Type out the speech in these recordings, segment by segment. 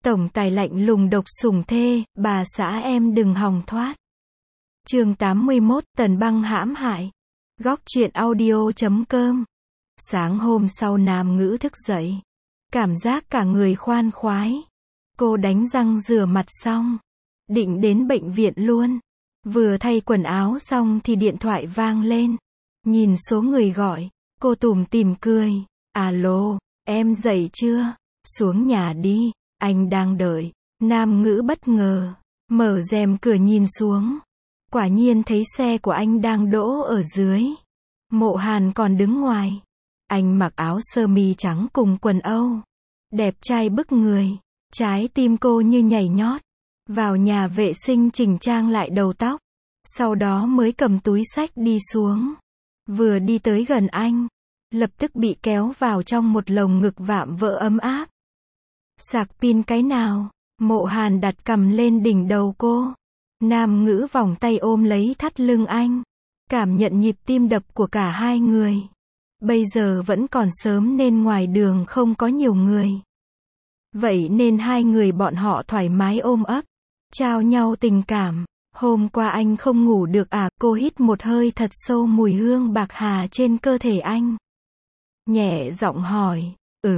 Tổng tài lạnh lùng độc sủng thê, bà xã em đừng hòng thoát. Chương 81, Tần Băng hãm hại. Góc truyện audio.com. Sáng hôm sau Nam Ngữ thức dậy, cảm giác cả người khoan khoái. Cô đánh răng rửa mặt xong, định đến bệnh viện luôn. Vừa thay quần áo xong thì điện thoại vang lên. Nhìn số người gọi, cô tủm tỉm cười. Alo, em dậy chưa? Xuống nhà đi, anh đang đợi. Nam Ngữ bất ngờ, mở rèm cửa nhìn xuống. Quả nhiên thấy xe của anh đang đỗ ở dưới. Mộ Hàn còn đứng ngoài. Anh mặc áo sơ mi trắng cùng quần Âu. Đẹp trai bức người. Trái tim cô như nhảy nhót. Vào nhà vệ sinh chỉnh trang lại đầu tóc. Sau đó mới cầm túi xách đi xuống. Vừa đi tới gần anh, lập tức bị kéo vào trong một lồng ngực vạm vỡ ấm áp. Sạc pin cái nào? Mộ Hàn đặt cằm lên đỉnh đầu cô. Nam Ngữ vòng tay ôm lấy thắt lưng anh. Cảm nhận nhịp tim đập của cả hai người. Bây giờ vẫn còn sớm nên ngoài đường không có nhiều người. Vậy nên hai người bọn họ thoải mái ôm ấp, trao nhau tình cảm. Hôm qua anh không ngủ được à? Cô hít một hơi thật sâu mùi hương bạc hà trên cơ thể anh. Nhẹ giọng hỏi,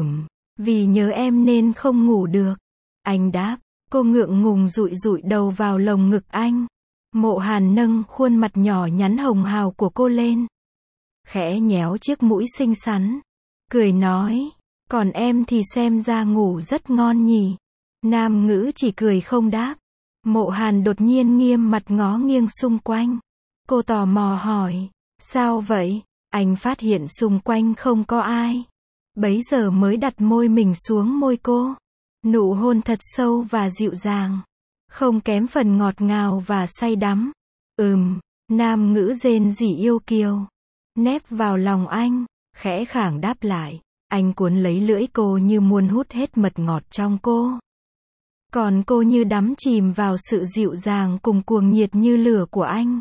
vì nhớ em nên không ngủ được. Anh đáp, cô ngượng ngùng dụi dụi đầu vào lồng ngực anh. Mộ Hàn nâng khuôn mặt nhỏ nhắn hồng hào của cô lên. Khẽ nhéo chiếc mũi xinh xắn. Cười nói, còn em thì xem ra ngủ rất ngon nhỉ. Nam Ngữ chỉ cười không đáp. Mộ Hàn đột nhiên nghiêm mặt ngó nghiêng xung quanh. Cô tò mò hỏi, sao vậy? Anh phát hiện xung quanh không có ai. Bấy giờ mới đặt môi mình xuống môi cô. Nụ hôn thật sâu và dịu dàng. Không kém phần ngọt ngào và say đắm. Nam Ngữ rên rỉ yêu kiều. Nép vào lòng anh, khẽ khàng đáp lại. Anh cuốn lấy lưỡi cô như muốn hút hết mật ngọt trong cô. Còn cô như đắm chìm vào sự dịu dàng cùng cuồng nhiệt như lửa của anh.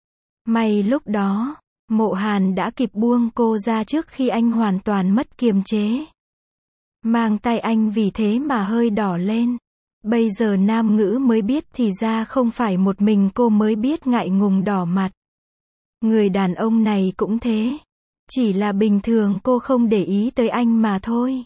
May lúc đó, Mộ Hàn đã kịp buông cô ra trước khi anh hoàn toàn mất kiềm chế. Mang tay anh vì thế mà hơi đỏ lên. Bây giờ Nam Ngữ mới biết thì ra không phải một mình cô mới biết ngại ngùng đỏ mặt. Người đàn ông này cũng thế. Chỉ là bình thường cô không để ý tới anh mà thôi.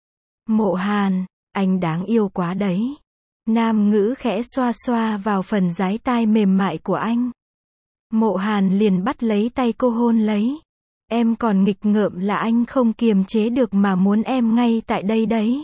Mộ Hàn, anh đáng yêu quá đấy. Nam Ngữ khẽ xoa xoa vào phần dái tai mềm mại của anh. Mộ Hàn liền bắt lấy tay cô hôn lấy. Em còn nghịch ngợm là anh không kiềm chế được mà muốn em ngay tại đây đấy.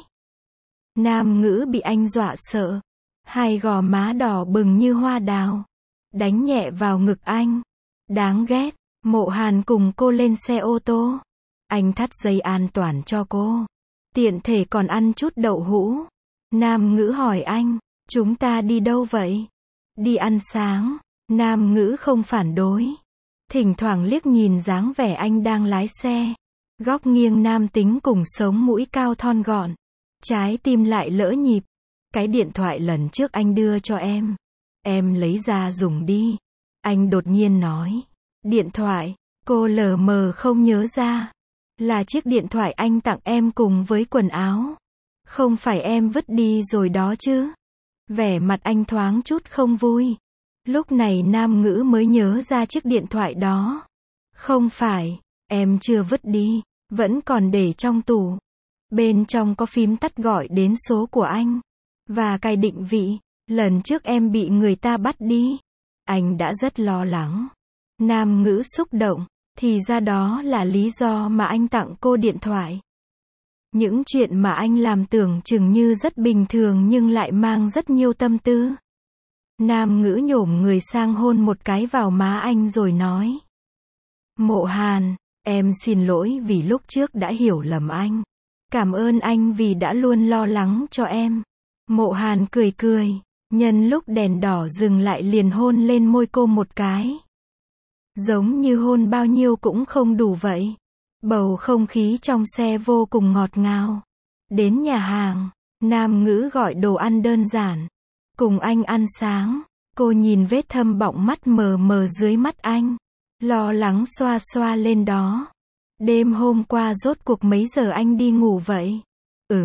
Nam Ngữ bị anh dọa sợ. Hai gò má đỏ bừng như hoa đào. Đánh nhẹ vào ngực anh. Đáng ghét. Mộ Hàn cùng cô lên xe ô tô. Anh thắt dây an toàn cho cô. Tiện thể còn ăn chút đậu hũ. Nam Ngữ hỏi anh, chúng ta đi đâu vậy? Đi ăn sáng. Nam Ngữ không phản đối. Thỉnh thoảng liếc nhìn dáng vẻ anh đang lái xe. Góc nghiêng nam tính cùng sống mũi cao thon gọn. Trái tim lại lỡ nhịp. Cái điện thoại lần trước anh đưa cho em lấy ra dùng đi. Anh đột nhiên nói. Điện thoại, cô lờ mờ không nhớ ra. Là chiếc điện thoại anh tặng em cùng với quần áo. Không phải em vứt đi rồi đó chứ? Vẻ mặt anh thoáng chút không vui. Lúc này Nam Ngữ mới nhớ ra chiếc điện thoại đó. Không phải, em chưa vứt đi, vẫn còn để trong tủ. Bên trong có phím tắt gọi đến số của anh. Và cài định vị, lần trước em bị người ta bắt đi. Anh đã rất lo lắng. Nam Ngữ xúc động, thì ra đó là lý do mà anh tặng cô điện thoại. Những chuyện mà anh làm tưởng chừng như rất bình thường nhưng lại mang rất nhiều tâm tư. Nam Ngữ nhổm người sang hôn một cái vào má anh rồi nói. Mộ Hàn, em xin lỗi vì lúc trước đã hiểu lầm anh. Cảm ơn anh vì đã luôn lo lắng cho em. Mộ Hàn cười cười, nhân lúc đèn đỏ dừng lại liền hôn lên môi cô một cái. Giống như hôn bao nhiêu cũng không đủ vậy. Bầu không khí trong xe vô cùng ngọt ngào. Đến nhà hàng, Nam Ngữ gọi đồ ăn đơn giản. Cùng anh ăn sáng, cô nhìn vết thâm bọng mắt mờ mờ dưới mắt anh. Lo lắng xoa xoa lên đó. Đêm hôm qua rốt cuộc mấy giờ anh đi ngủ vậy?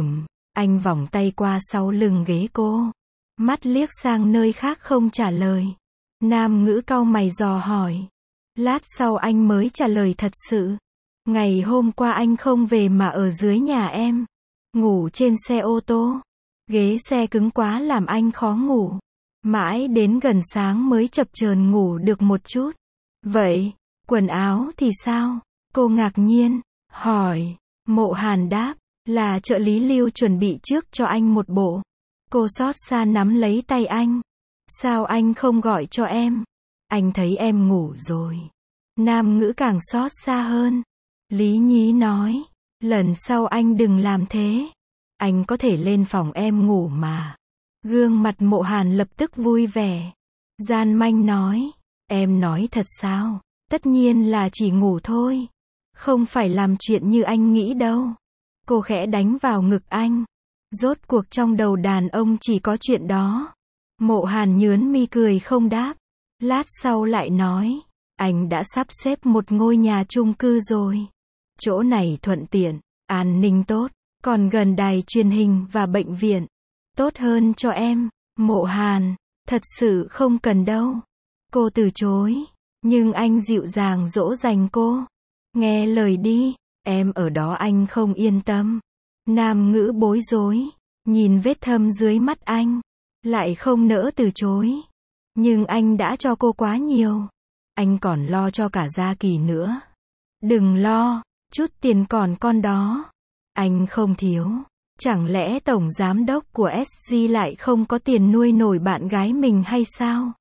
Anh vòng tay qua sau lưng ghế cô. Mắt liếc sang nơi khác không trả lời. Nam Ngữ cau mày dò hỏi. Lát sau anh mới trả lời thật sự. Ngày hôm qua anh không về mà ở dưới nhà em. Ngủ trên xe ô tô. Ghế xe cứng quá làm anh khó ngủ. Mãi đến gần sáng mới chập chờn ngủ được một chút. Vậy, quần áo thì sao? Cô ngạc nhiên, hỏi. Mộ Hàn đáp, là trợ lý Lưu chuẩn bị trước cho anh một bộ. Cô xót xa nắm lấy tay anh. Sao anh không gọi cho em? Anh thấy em ngủ rồi. Nam Ngữ càng xót xa hơn. Lý nhí nói, lần sau anh đừng làm thế. Anh có thể lên phòng em ngủ mà. Gương mặt Mộ Hàn lập tức vui vẻ. Gian manh nói, em nói thật sao? Tất nhiên là chỉ ngủ thôi. Không phải làm chuyện như anh nghĩ đâu. Cô khẽ đánh vào ngực anh. Rốt cuộc trong đầu đàn ông chỉ có chuyện đó. Mộ Hàn nhớn mi cười không đáp. Lát sau lại nói, anh đã sắp xếp một ngôi nhà chung cư rồi. Chỗ này thuận tiện, an ninh tốt, còn gần đài truyền hình và bệnh viện. Tốt hơn cho em. Mộ Hàn, thật sự không cần đâu. Cô từ chối, nhưng anh dịu dàng dỗ dành cô. Nghe lời đi, em ở đó anh không yên tâm. Nam Ngữ bối rối, nhìn vết thâm dưới mắt anh, lại không nỡ từ chối. Nhưng anh đã cho cô quá nhiều. Anh còn lo cho cả Gia Kỳ nữa. Đừng lo, chút tiền còn con đó. Anh không thiếu. Chẳng lẽ tổng giám đốc của SG lại không có tiền nuôi nổi bạn gái mình hay sao?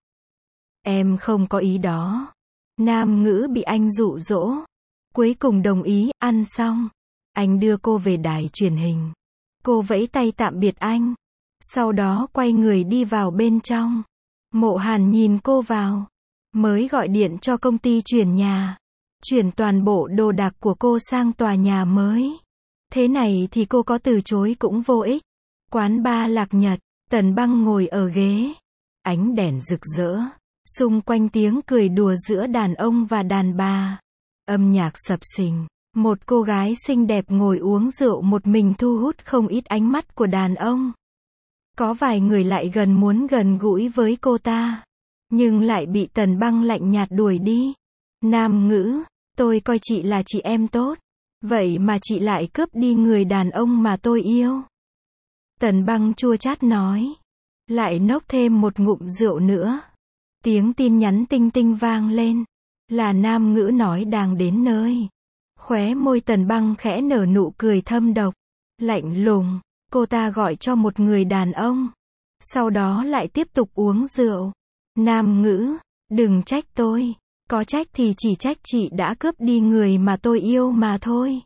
Em không có ý đó. Nam Ngữ bị anh dụ dỗ. Cuối cùng đồng ý, ăn xong. Anh đưa cô về đài truyền hình. Cô vẫy tay tạm biệt anh. Sau đó quay người đi vào bên trong. Mộ Hàn nhìn cô vào. Mới gọi điện cho công ty chuyển nhà. Chuyển toàn bộ đồ đạc của cô sang tòa nhà mới. Thế này thì cô có từ chối cũng vô ích. Quán bar Lạc Nhật, Tần Băng ngồi ở ghế. Ánh đèn rực rỡ. Xung quanh tiếng cười đùa giữa đàn ông và đàn bà. Âm nhạc sập sình. Một cô gái xinh đẹp ngồi uống rượu một mình thu hút không ít ánh mắt của đàn ông. Có vài người lại muốn gần gũi với cô ta. Nhưng lại bị Tần Băng lạnh nhạt đuổi đi. Nam Ngữ, tôi coi chị là chị em tốt. Vậy mà chị lại cướp đi người đàn ông mà tôi yêu. Tần Băng chua chát nói. Lại nốc thêm một ngụm rượu nữa. Tiếng tin nhắn tinh tinh vang lên. Là Nam Ngữ nói đang đến nơi. Khóe môi Tần Băng khẽ nở nụ cười thâm độc. Lạnh lùng, cô ta gọi cho một người đàn ông. Sau đó lại tiếp tục uống rượu. Nam Ngữ, đừng trách tôi. Có trách thì chỉ trách chị đã cướp đi người mà tôi yêu mà thôi.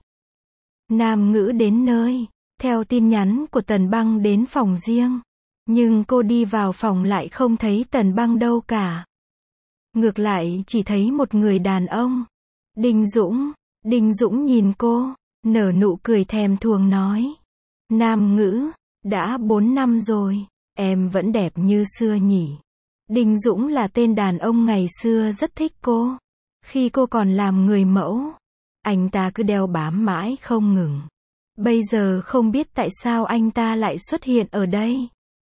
Nam Ngữ đến nơi. Theo tin nhắn của Tần Băng đến phòng riêng. Nhưng cô đi vào phòng lại không thấy Tần Băng đâu cả. Ngược lại chỉ thấy một người đàn ông. Đinh Dũng. Đinh Dũng nhìn cô, nở nụ cười thèm thuồng nói. Nam Ngữ, đã 4 năm rồi, em vẫn đẹp như xưa nhỉ. Đinh Dũng là tên đàn ông ngày xưa rất thích cô. Khi cô còn làm người mẫu, anh ta cứ đeo bám mãi không ngừng. Bây giờ không biết tại sao anh ta lại xuất hiện ở đây.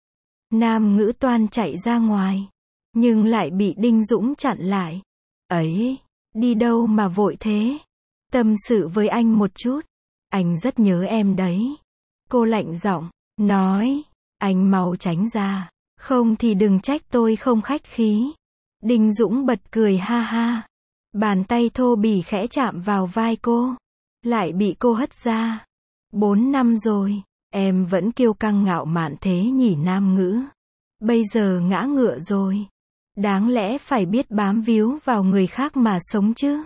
Nam Ngữ toan chạy ra ngoài, nhưng lại bị Đinh Dũng chặn lại. Ấy, đi đâu mà vội thế? Tâm sự với anh một chút. Anh rất nhớ em đấy. Cô lạnh giọng, nói. Anh mau tránh ra. Không thì đừng trách tôi không khách khí. Đinh Dũng bật cười ha ha. Bàn tay thô bỉ khẽ chạm vào vai cô. Lại bị cô hất ra. 4 năm rồi. Em vẫn kiêu căng ngạo mạn thế nhỉ Nam Ngữ. Bây giờ ngã ngựa rồi. Đáng lẽ phải biết bám víu vào người khác mà sống chứ.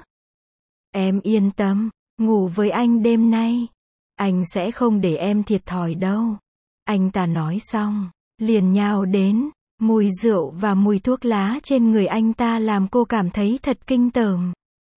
Em yên tâm, ngủ với anh đêm nay. Anh sẽ không để em thiệt thòi đâu. Anh ta nói xong, liền nhào đến. Mùi rượu và mùi thuốc lá trên người anh ta làm cô cảm thấy thật kinh tởm.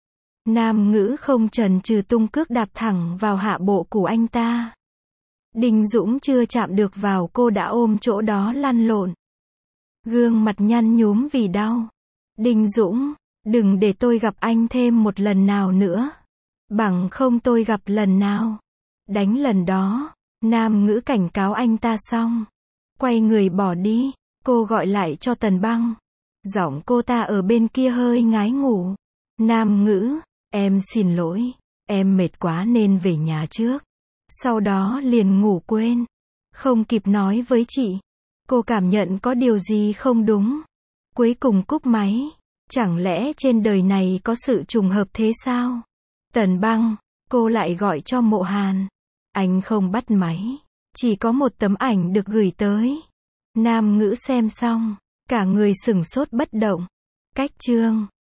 Nam Ngữ không chần chừ tung cước đạp thẳng vào hạ bộ của anh ta. Đinh Dũng chưa chạm được vào cô đã ôm chỗ đó lăn lộn. Gương mặt nhăn nhúm vì đau. Đinh Dũng, đừng để tôi gặp anh thêm một lần nào nữa. Bằng không tôi gặp lần nào. Đánh lần đó, Nam ngữ cảnh cáo anh ta xong, quay người bỏ đi. Cô gọi lại cho Tần Băng. Giọng cô ta ở bên kia hơi ngái ngủ. Nam ngữ, em xin lỗi, em mệt quá nên về nhà trước. Sau đó liền ngủ quên. Không kịp nói với chị. Cô cảm nhận có điều gì không đúng. Cuối cùng cúp máy. Chẳng lẽ trên đời này có sự trùng hợp thế sao? Tần Băng, cô lại gọi cho Mộ Hàn. Anh không bắt máy. Chỉ có một tấm ảnh được gửi tới. Nam ngữ xem xong, cả người sửng sốt bất động. Cách chương